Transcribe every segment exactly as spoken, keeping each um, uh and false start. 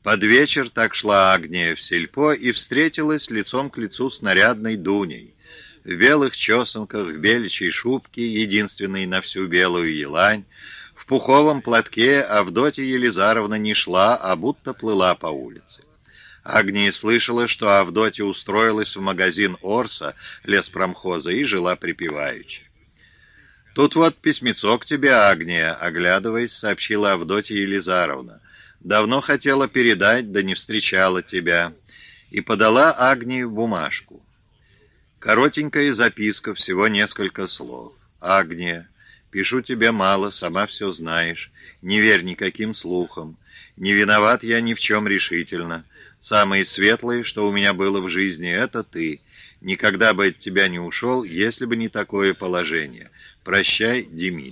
Под вечер так шла Агния в сельпо и встретилась лицом к лицу с нарядной Дуней. В белых чесанках, в беличьей шубке, единственной на всю белую елань, в пуховом платке Авдотья Елизаровна не шла, а будто плыла по улице. Агния слышала, что Авдотья устроилась в магазин Орса, леспромхоза, и жила припеваючи. «Тут вот письмецо к тебе, Агния», — оглядываясь, сообщила Авдотья Елизаровна. «Давно хотела передать, да не встречала тебя». И подала Агнии бумажку. Коротенькая записка, всего несколько слов. «Агния, пишу тебе мало, сама все знаешь. Не верь никаким слухам. Не виноват я ни в чем решительно. Самое светлое, что у меня было в жизни, это ты. Никогда бы от тебя не ушел, если бы не такое положение. Прощай, Демид».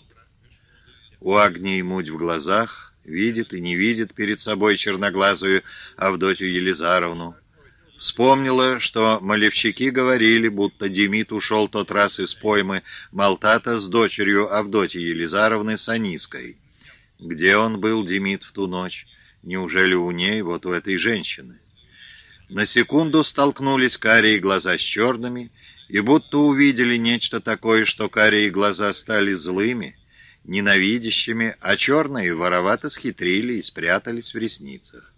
У Агнии муть в глазах, видит и не видит перед собой черноглазую Авдотью Елизаровну. Вспомнила, что малевщики говорили, будто Демид ушел тот раз из поймы Малтата с дочерью Авдотьи Елизаровны Саниской. Где он был, Демид, в ту ночь? Неужели у ней, вот у этой женщины? На секунду столкнулись карие глаза с черными, и будто увидели нечто такое, что карие глаза стали злыми, ненавидящими, а черные воровато схитрили и спрятались в ресницах.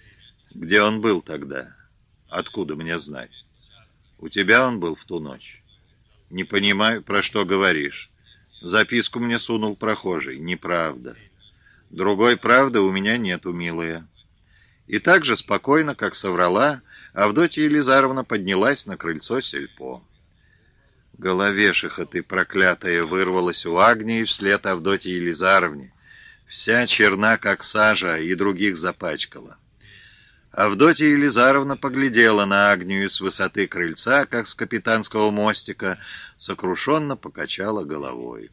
Где он был тогда? Откуда мне знать? У тебя он был в ту ночь? Не понимаю, про что говоришь. Записку мне сунул прохожий. Неправда. Другой правды у меня нету, милая. И так же спокойно, как соврала, Авдотья Елизаровна поднялась на крыльцо сельпо. «Головешиха ты, проклятая!» — вырвалась у Агнии вслед Авдотье Елизаровне. Вся черна, как сажа, и других запачкала. Авдотья Елизаровна поглядела на Агнию с высоты крыльца, как с капитанского мостика, сокрушенно покачала головой.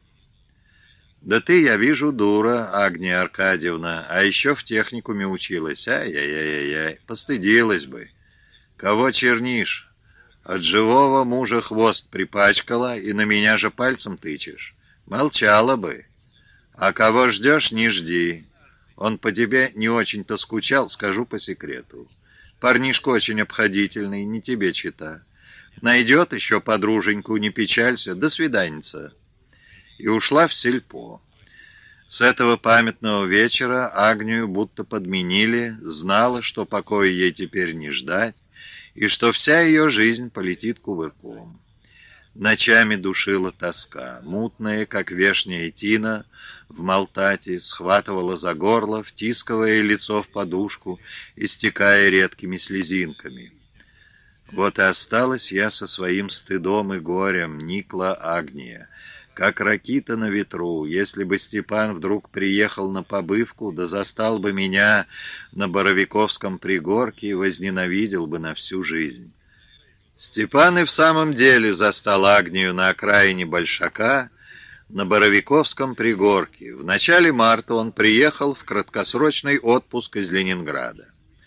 «Да ты, я вижу, дура, Агния Аркадьевна, а еще в техникуме училась. Ай-яй-яй-яй, постыдилась бы. Кого чернишь? От живого мужа хвост припачкала, и на меня же пальцем тычешь. Молчала бы. А кого ждешь, не жди. Он по тебе не очень-то скучал, скажу по секрету. Парнишка очень обходительный, не тебе чита. Найдет еще подруженьку, не печалься, до свиданица». И ушла в сельпо. С этого памятного вечера Агнию будто подменили, знала, что покоя ей теперь не ждать, и что вся ее жизнь полетит кувырком. Ночами душила тоска, мутная, как вешняя тина, в Малтате, схватывала за горло, втискивая лицо в подушку, истекая редкими слезинками. «Вот и осталась я со своим стыдом и горем», — никла Агния, как ракита на ветру. Если бы Степан вдруг приехал на побывку, да застал бы меня на Боровиковском пригорке, возненавидел бы на всю жизнь. Степан и в самом деле застал Агнию на окраине Большака, на Боровиковском пригорке. В начале марта он приехал в краткосрочный отпуск из Ленинграда.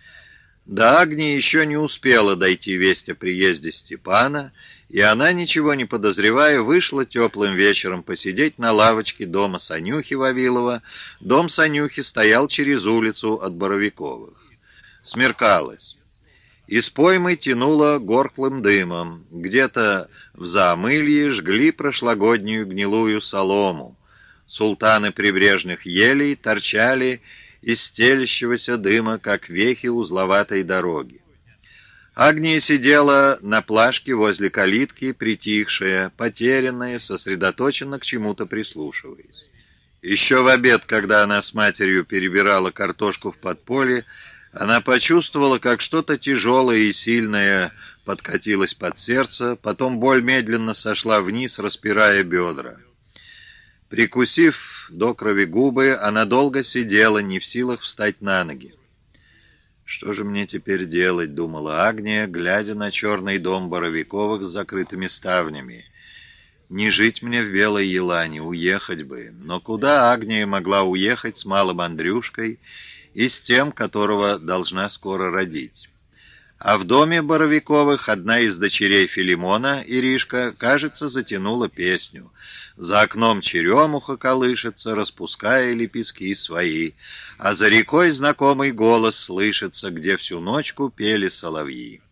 До Агнии еще не успела дойти весть о приезде Степана, и она, ничего не подозревая, вышла теплым вечером посидеть на лавочке дома Санюхи Вавилова. Дом Санюхи стоял через улицу от Боровиковых. Смеркалось. Из поймы тянуло горклым дымом. Где-то в Заомылье жгли прошлогоднюю гнилую солому. Султаны прибрежных елей торчали из стелящегося дыма, как вехи узловатой дороги. Агния сидела на плашке возле калитки, притихшая, потерянная, сосредоточенно к чему-то прислушиваясь. Еще в обед, когда она с матерью перебирала картошку в подполье, она почувствовала, как что-то тяжелое и сильное подкатилось под сердце, потом боль медленно сошла вниз, распирая бедра. Прикусив до крови губы, она долго сидела, не в силах встать на ноги. «Что же мне теперь делать?» — думала Агния, глядя на черный дом Боровиковых с закрытыми ставнями. «Не жить мне в Белой Елане, уехать бы». Но куда Агния могла уехать с малым Андрюшкой и с тем, которого должна скоро родить? А в доме Боровиковых одна из дочерей Филимона, Иришка, кажется, затянула песню. За окном черемуха колышется, распуская лепестки свои, а за рекой знакомый голос слышится, где всю ночку пели соловьи.